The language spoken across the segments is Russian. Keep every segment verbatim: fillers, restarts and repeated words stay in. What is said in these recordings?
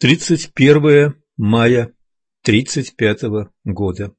тридцать первое мая тридцать пятого года.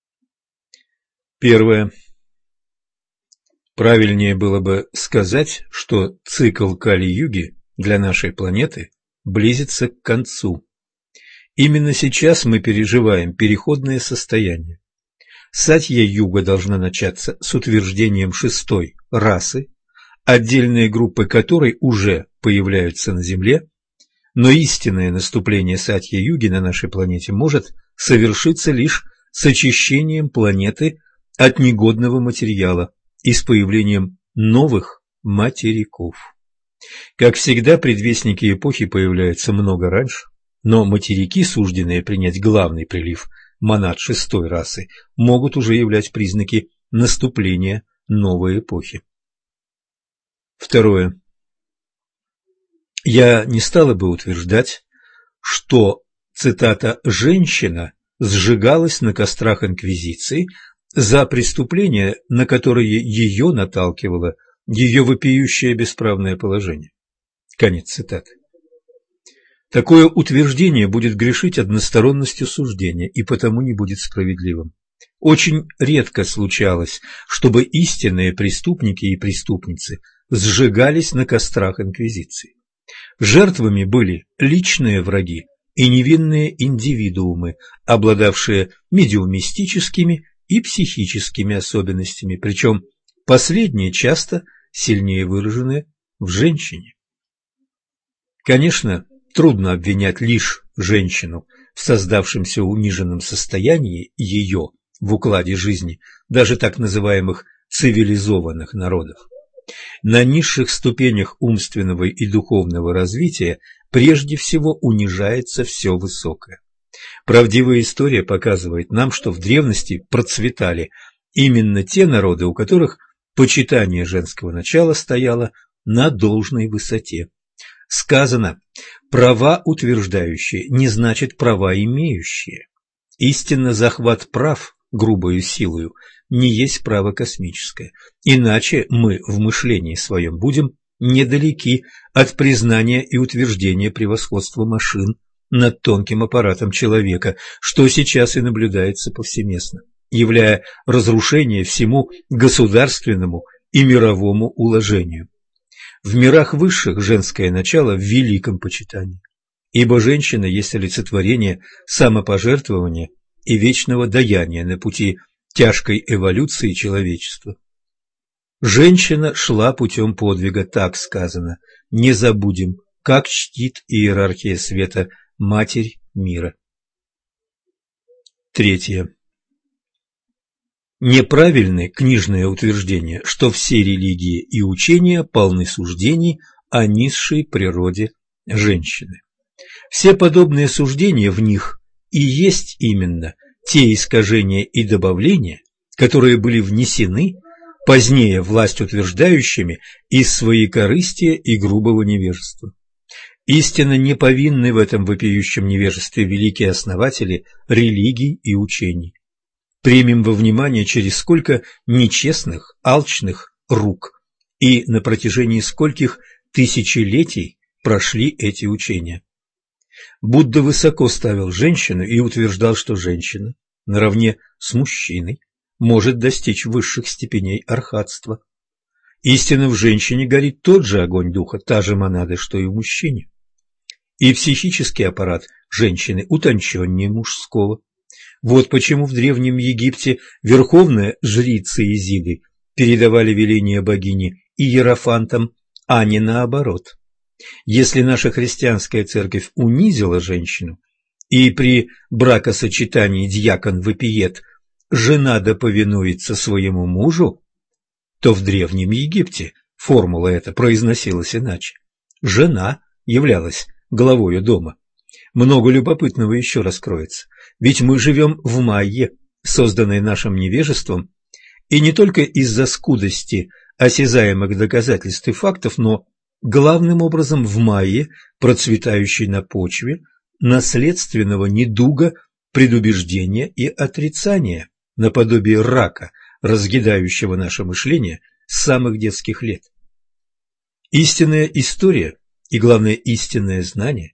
Первое. Правильнее было бы сказать, что цикл Кали-юги для нашей планеты близится к концу. Именно сейчас мы переживаем переходное состояние. Сатья-юга должна начаться с утверждением шестой расы, отдельные группы которой уже появляются на Земле, но истинное наступление Сатья-юги на нашей планете может совершиться лишь с очищением планеты от негодного материала и с появлением новых материков. Как всегда, предвестники эпохи появляются много раньше, но материки, сужденные принять главный прилив монад шестой расы, могут уже являть признаки наступления новой эпохи. Второе. Я не стала бы утверждать, что, цитата, «женщина сжигалась на кострах инквизиции за преступления, на которые ее наталкивало ее вопиющее бесправное положение». Конец цитаты. Такое утверждение будет грешить односторонностью суждения и потому не будет справедливым. Очень редко случалось, чтобы истинные преступники и преступницы сжигались на кострах инквизиции. Жертвами были личные враги и невинные индивидуумы, обладавшие медиумистическими и психическими особенностями, причем последние часто сильнее выражены в женщине. Конечно, трудно обвинять лишь женщину в создавшемся униженном состоянии ее в укладе жизни даже так называемых цивилизованных народов. На низших ступенях умственного и духовного развития прежде всего унижается все высокое. Правдивая история показывает нам, что в древности процветали именно те народы, у которых почитание женского начала стояло на должной высоте. Сказано, права утверждающие не значит права имеющие. Истинно захват прав грубою силою не есть право космическое, иначе мы в мышлении своем будем недалеки от признания и утверждения превосходства машин над тонким аппаратом человека, что сейчас и наблюдается повсеместно, являя разрушение всему государственному и мировому уложению. В мирах высших женское начало в великом почитании, ибо женщина есть олицетворение самопожертвования и вечного даяния на пути тяжкой эволюции человечества. Женщина шла путем подвига, так сказано. Не забудем, как чтит иерархия света Матерь мира. Третье. Неправильны книжные утверждения, что все религии и учения полны суждений о низшей природе женщины. Все подобные суждения в них и есть именно те искажения и добавления, которые были внесены позднее власть утверждающими из своекорыстия и грубого невежества. Истинно не повинны в этом вопиющем невежестве великие основатели религий и учений. Примем во внимание, через сколько нечестных, алчных рук и на протяжении скольких тысячелетий прошли эти учения. Будда высоко ставил женщину и утверждал, что женщина, наравне с мужчиной, может достичь высших степеней архатства. Истинно в женщине горит тот же огонь духа, та же монада, что и в мужчине. И психический аппарат женщины утонченнее мужского. Вот почему в Древнем Египте верховные жрицы Изиды передавали веления богини иерофантам, а не наоборот. Если наша христианская церковь унизила женщину, и при бракосочетании дьякон вопиет «жена да повинуется своему мужу», то в Древнем Египте формула эта произносилась иначе. Жена являлась главою дома. Много любопытного еще раскроется, ведь мы живем в майе, созданной нашим невежеством, и не только из-за скудости осязаемых доказательств и фактов, но главным образом в майе, процветающей на почве наследственного недуга, предубеждения и отрицания, наподобие рака, разъедающего наше мышление с самых детских лет. Истинная история и, главное, истинное знание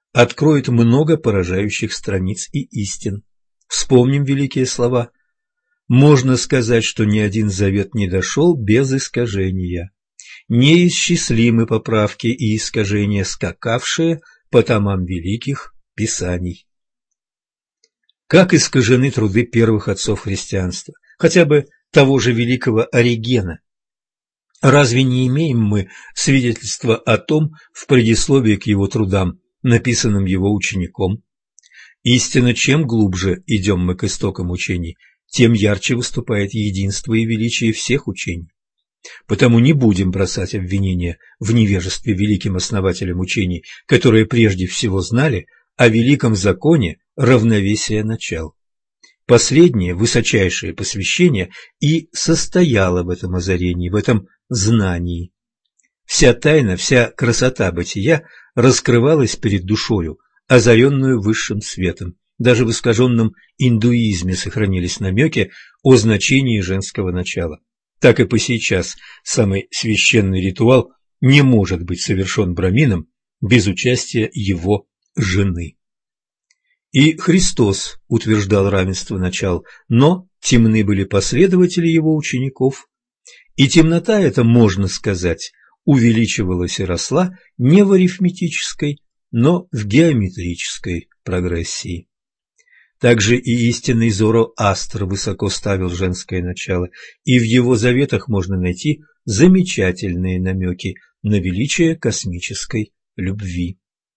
откроет много поражающих страниц и истин. Вспомним великие слова. Можно сказать, что ни один завет не дошел без искажения. Неисчислимы поправки и искажения, скакавшие по томам великих писаний. Как искажены труды первых отцов христианства, хотя бы того же великого Оригена. Разве не имеем мы свидетельства о том в предисловии к его трудам, написанным его учеником? Истинно, чем глубже идем мы к истокам учений, тем ярче выступает единство и величие всех учений. Потому не будем бросать обвинения в невежестве великим основателям учений, которые прежде всего знали о великом законе равновесия начал. Последнее, высочайшее посвящение и состояло в этом озарении, в этом знании. Вся тайна, вся красота бытия раскрывалась перед душою, озаренную высшим светом. Даже в искаженном индуизме сохранились намеки о значении женского начала. Так и по сейчас самый священный ритуал не может быть совершен брамином без участия его жены. И Христос утверждал равенство начал, но темны были последователи его учеников, и темнота эта, можно сказать, увеличивалась и росла не в арифметической, но в геометрической прогрессии. Также и истинный Зороастр высоко ставил женское начало, и в его заветах можно найти замечательные намеки на величие космической любви.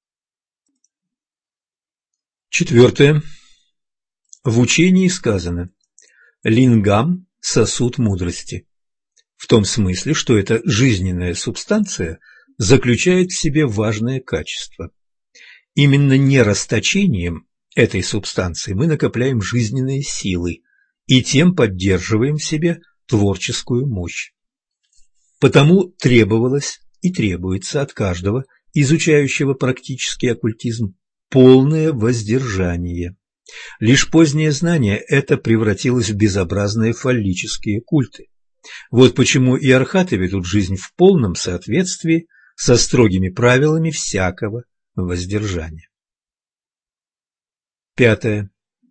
Четвертое. В учении сказано «Лингам – сосуд мудрости», в том смысле, что эта жизненная субстанция заключает в себе важное качество. Именно нерасточением этой субстанции мы накопляем жизненные силы и тем поддерживаем в себе творческую мощь. Потому требовалось и требуется от каждого, изучающего практический оккультизм, полное воздержание. Лишь позднее знание это превратилось в безобразные фаллические культы. Вот почему и архаты ведут жизнь в полном соответствии со строгими правилами всякого воздержания. Пятое.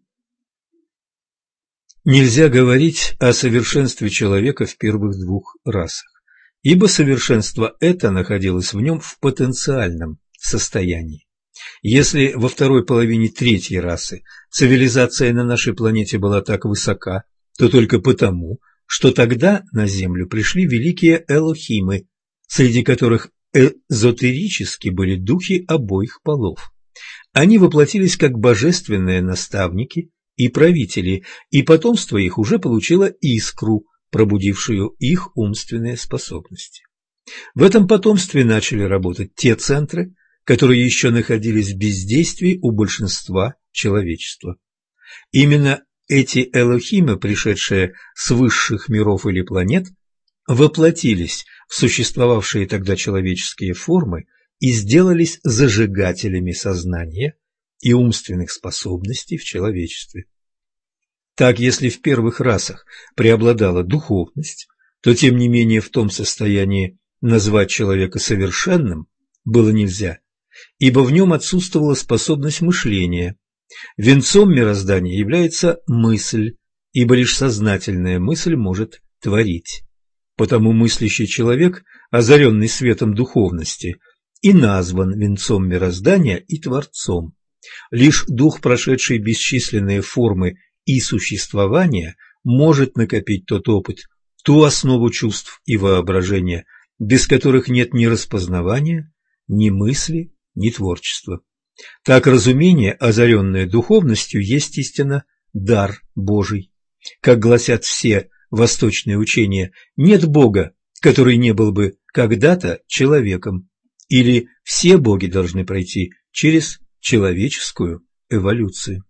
Нельзя говорить о совершенстве человека в первых двух расах, ибо совершенство это находилось в нем в потенциальном состоянии. Если во второй половине третьей расы цивилизация на нашей планете была так высока, то только потому, что тогда на Землю пришли великие элохимы, среди которых эзотерически были духи обоих полов. Они воплотились как божественные наставники и правители, и потомство их уже получило искру, пробудившую их умственные способности. В этом потомстве начали работать те центры, которые еще находились в бездействии у большинства человечества. Именно эти элохимы, пришедшие с высших миров или планет, воплотились в существовавшие тогда человеческие формы и сделались зажигателями сознания и умственных способностей в человечестве. Так, если в первых расах преобладала духовность, то тем не менее в том состоянии назвать человека совершенным было нельзя, ибо в нем отсутствовала способность мышления. Венцом мироздания является мысль, ибо лишь сознательная мысль может творить. Потому мыслящий человек, озаренный светом духовности, и назван венцом мироздания и Творцом. Лишь дух, прошедший бесчисленные формы и существования, может накопить тот опыт, ту основу чувств и воображения, без которых нет ни распознавания, ни мысли, ни творчества. Так разумение, озаренное духовностью, есть истинно дар Божий. Как гласят все восточные учения, нет Бога, который не был бы когда-то человеком, или все боги должны пройти через человеческую эволюцию.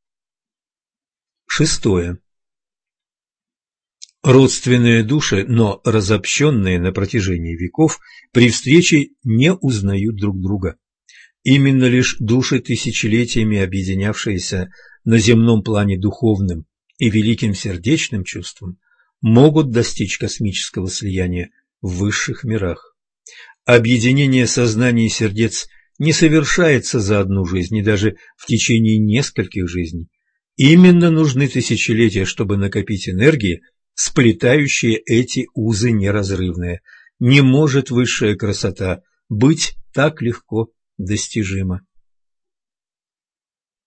Шестое. Родственные души, но разобщенные на протяжении веков, при встрече не узнают друг друга. Именно лишь души, тысячелетиями объединявшиеся на земном плане духовным и великим сердечным чувством, могут достичь космического слияния в высших мирах. Объединение сознаний и сердец не совершается за одну жизнь и даже в течение нескольких жизней. Именно нужны тысячелетия, чтобы накопить энергии, сплетающие эти узы неразрывные. Не может высшая красота быть так легко достижима.